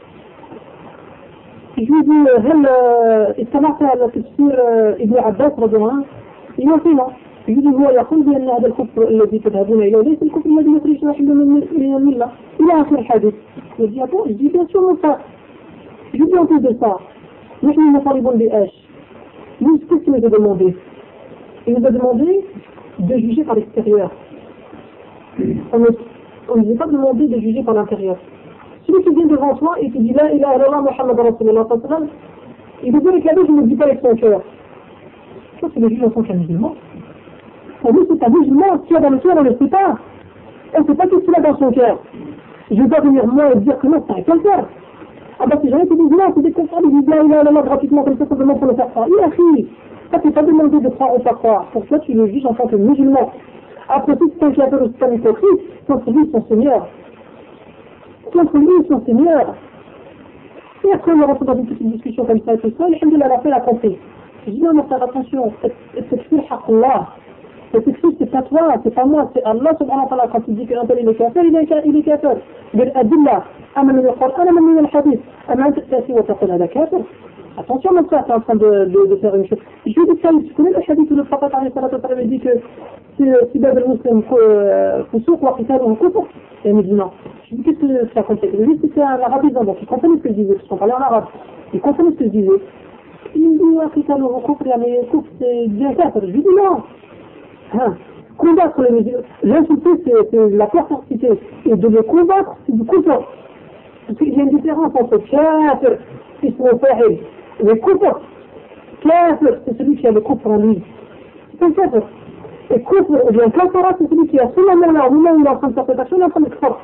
Je lui dis, هل استمعت على تفسير ابن عباس رضي الله عنه؟ il m'a fait non. يجب هو يقول بأن هذا الكفر الذي تذهبون إليه ليس الكفر الذي يخرج واحد من الملة إلى آخر الحديث. Je dis attends, je dis bien sûr mon frère. Je dis en plus de ça, نحن نطالبون بإيش؟ Nous, qu'est-ce qu'il nous a demandé? Il nous a demandé de juger par l'extérieur. On ne nous a pas demandé de juger par l'intérieur. Celui qui vient devant toi et qui dit La ilaha illallah Muhammad Rasulullah, il veut dire avec la bouche, il ne dit pas avec son cœur. Ça, c'est le juge en tant qu'un musulman. Pour nous, c'est un musulman, ce qu'il y a dans le cœur, on ne le sait pas. On ne sait pas ce qu'il a dans son cœur. Je ne vais pas venir moi et dire que non, c'est un cœur. Ah bah, si jamais tu dis non, c'est des conformes, ils disent là, il a là, gratuitement, comme ça, simplement pour le faire croire. Il a fini. Ça, c'est pas demandé de croire ou pas croire. Pour toi, tu le juges en tant que musulman. Après tout, c'est un qui appelle au système hypocrite, contre lui, son Seigneur. Contre lui, son Seigneur. Et après, on rentre dans une petite discussion comme ça et tout ça, et Alhamdulillah, la paix l'a compris. Je dis non, mais faire attention, c'est que Allah. C'est écrit, c'est pas toi, c'est pas moi, c'est Allah subhanahu wa ta'ala quand il dit qu'un tel il est kafir, il est kafir, il est kafir. بالأدلة أما من القرآن أما من الحديث أما أنت تأتي وتقول هذا كافر. Attention mon frère, tu es en train de, de, de faire une chose. Je lui dis ça, tu connais le hadith où le prophète a dit que si Bab al-Muslim fousouk ou qital ou kufr, et il me dit non. Je lui dis qu'est-ce que ça comptait? Lui c'était un arabisant, donc il comprenait ce que je disais, parce qu'on parlait en arabe. Il comprenait ce que je disais. Il me dit qital ou kufr, mais kufr c'est bien kafir. Je lui dis non. Hein, combattre les musulmans, l'insulter c'est la perversité, et de les combattre c'est du kufr. Parce qu'il y a une différence entre kafir, ismu fa'il, et kufr. Kafir c'est celui qui a le kufr en lui, c'est un kafir. Et kufr ou bien kafara c'est celui qui a ce moment-là, au moment où il est en train de faire cette action, il est en train de kufr.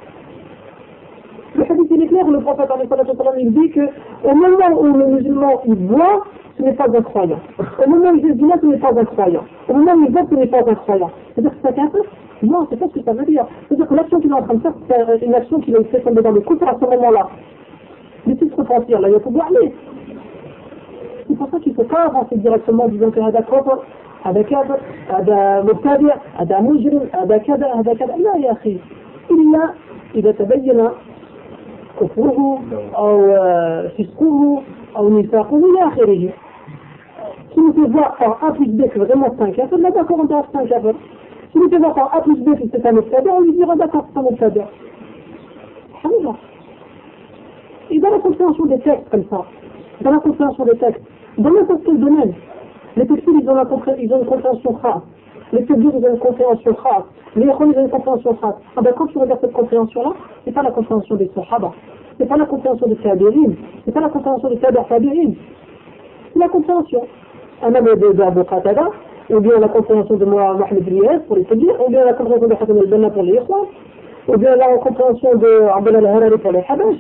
Le hadith il est clair, le prophète il dit que au moment où le musulman il boit, ce n'est pas un croyant. Au moment où il dit ce n'est pas un croyant. Au moment où il vote, ce n'est pas un croyant. C'est-à-dire que c'est un kafir? Non, c'est pas ce que ça veut dire. C'est-à-dire que l'action qu'il est en train de faire, c'est une action qu'il a fait tomber dans le kufr à ce moment-là. Mais si se repentir, là, il faut aller. C'est pour ça qu'il ne faut pas avancer directement en disant que hada kufr, hada kafir, hada mubtadi', hada mujrim, hada kada, hada kada. لا يا أخي. إلا إذا تبين كفره أو فسقه أو نفاقه إلى آخره. Si nous pouvons voir par A plus B que vraiment c'est un kafir, là d'accord on dira que c'est un kafir. Si nous pouvons voir par A plus B que c'est un mubtadi', on lui dira d'accord c'est un mubtadi'. Alhamdulillah. Et dans la compréhension des textes comme ça, dans la compréhension des textes, dans n'importe quel domaine, les textes ils ont, la compré- ils ont une compréhension khas, les textes ils ont une compréhension khas, les ikhwan ils ont une compréhension khas. Ah ben quand tu regardes cette compréhension-là, c'est pas la compréhension des sahaba, c'est pas la compréhension des tabi'in, c'est pas la compréhension des tabi'in tabi'in, c'est la compréhension. Un homme de Abu Qatada, ou bien la compréhension de Mohamed Riyad pour les tabi'in, ou bien la compréhension de Hassan al-Banna pour les ikhwan, ou bien la compréhension de Abdullah al-Harari pour les habash.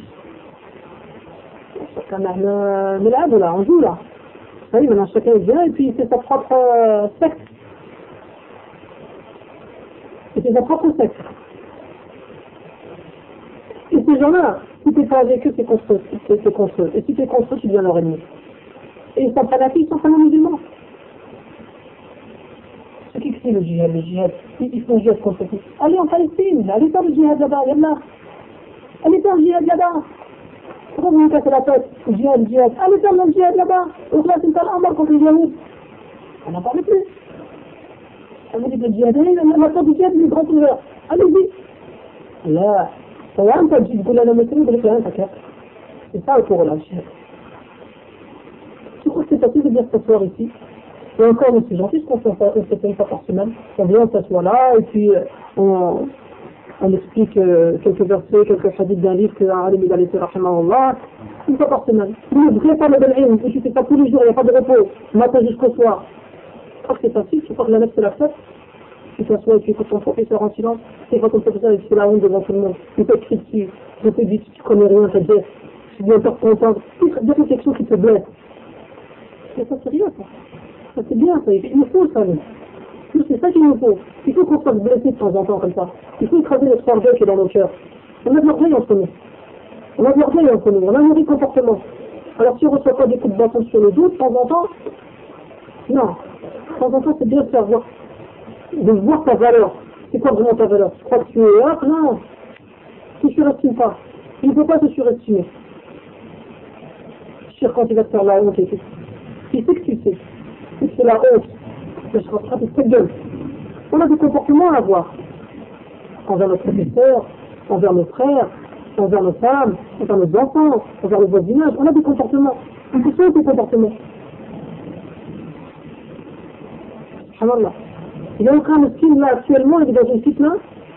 Chacun نلعب là, on joue là. Oui, maintenant chacun vient et puis il fait sa propre euh, secte. Il fait sa propre secte. Et ces gens-là, si tu n'es pas avec eux, c'est contre eux. C'est contre eux. Et si tu es contre eux, tu deviens leur ennemi. Et ils sont fanatiques, ils sont fanatiques musulmans. Ceux qui crient le djihad, le djihad, ils font le djihad contre eux. Allez en Palestine, allez faire le djihad là-bas, yallah. Allez faire le djihad là-bas. Pourquoi vous me cassez la tête? Djihad, djihad. Allez faire le djihad là-bas. Au classe, c'est un mort contre les djihadistes. On n'en parle plus. Ça veut dire que le djihad, la porte du djihad, il est grand ouvert. Allez-y. Là, ça va un peu, tu dis, la métro, vous le faire, c'est ça le cours là, le djihad. Je crois que c'est facile de dire s'asseoir ici. Et encore, c'est gentil, ce qu'on fait, on fait une fois par semaine. On vient, on s'assoit là, et puis on, on explique euh, quelques versets, quelques hadiths d'un livre que Alim il a laissé, rahimahullah, une fois par semaine. Mais le vrai parle de l'ilm, et tu fais ça tous les jours, il n'y a pas de repos, matin jusqu'au soir. Je crois que c'est facile, tu crois que la nef c'est la fête. Tu t'assois et tu écoutes ton professeur en silence, c'est pas ton professeur, il te fait la honte devant tout le monde. Il te crie dessus, il te dit, tu connais rien, t'as dit, tu viens faire content. Des réflexions qui te blessent. C'est ça, c'est rien, ça. Ça c'est bien, ça. Il nous faut ça, nous. Nous, c'est ça qu'il nous faut. Il faut qu'on soit blessé de temps en temps comme ça. Il faut écraser notre orgueil qui est dans nos cœurs. On a de l'orgueil entre nous. On a de l'orgueil entre nous. On a un mauvais comportement. Alors si on ne reçoit pas des coups de bâton sur le dos, de temps en temps, non. De temps en temps, c'est bien de faire voir, de voir ta valeur. C'est quoi vraiment ta valeur? Tu crois que tu es là? Non. Tu ne surestimes pas. Il ne faut pas te surestimer. Cher quand il va te faire la honte et tout. Tu sais que tu sais. C'est la honte. Mais je rattrape cette gueule. On a des comportements à avoir. Envers nos professeurs, envers nos frères, envers nos femmes, envers nos enfants, envers le voisinage. On a des comportements. On peut faire des comportements. Subhanallah. Il y a encore un film là actuellement, il est dans une fitna.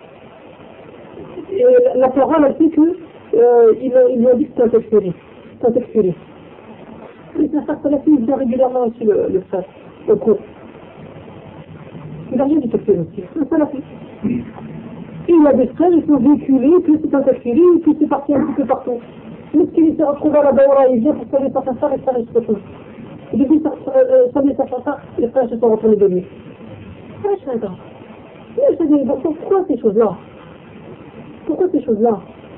Et la parole a dit que euh, il, il lui a dit que c'est un texturi. C'est un texturi. Les frères salafis, ils viennent régulièrement aussi le, le frère, au cours. Il n'a rien du textile aussi, c'est un salafi. Et il a des frères, ils sont véhiculés, puis c'est un textile, puis c'est parti un petit peu partout. Mais ce qu'il s'est retrouvé à la Daoura, il vient pour saluer certains frères, les frères ils se retrouvent. Et depuis saluer certains frères, les frères se sont retournés de lui. Ah, je sais pas. Mais je dis, pourquoi ces choses-là? Pourquoi ces choses-là?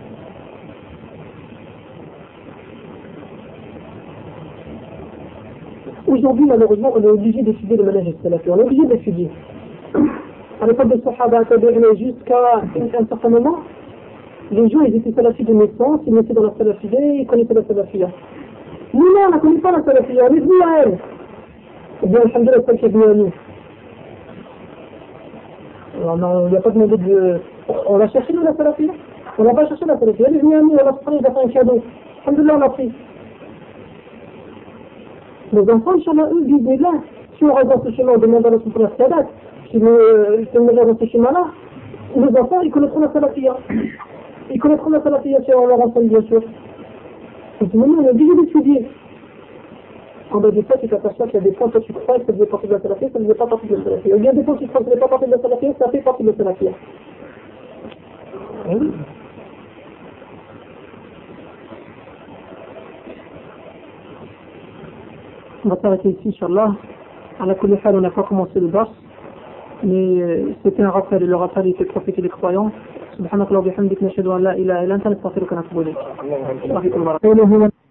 Aujourd'hui, malheureusement, on est obligé d'étudier le manhaj salafi. On est obligé d'étudier. À l'époque des Sahaba, jusqu'à un certain moment, les gens, ils étaient salafis de naissance, ils mettaient dans la salafidé, ils connaissaient la salafia. Nous, non, on ne connaît pas la salafia, on est venu à elle. Eh bien, alhamdoulilah, c'est elle qui est venue à nous. Alors, on n'a pas demandé de... On l'a cherché, nous, la salafia. On n'a pas cherché la salafia. Elle est venue à nous, on l'a pris, on a fait un cadeau. Alhamdoulilah, on l'a pris. Les enfants, Inch'Allah, eux, vivent là. Si on reste dans ce chemin, on demande à notre frère Sadat, qui nous met dans ce chemin-là, nos enfants, ils connaîtront la salafia. Ils connaîtront la salafia si on leur enseigne, bien sûr. Donc, maintenant, on est obligé d'étudier. En bas de ça, tu t'aperçois qu'il y a des points que tu crois que ça faisait partie de la salafia, ça ne faisait pas partie de la salafia. Il y a des points que tu crois que ça ne faisait pas partie de la salafia, ça fait partie de la salafia. Oui. On va s'arrêter ici, Inch'Allah. À la Kulli Hal, on n'a pas commencé le bas, mais euh, c'était un rappel, et le rappel était profiter des croyants. Subhanakallah wa bihamdik, nashhadu an la ilaha illa anta, nastaghfiruka wa natubu ilayk.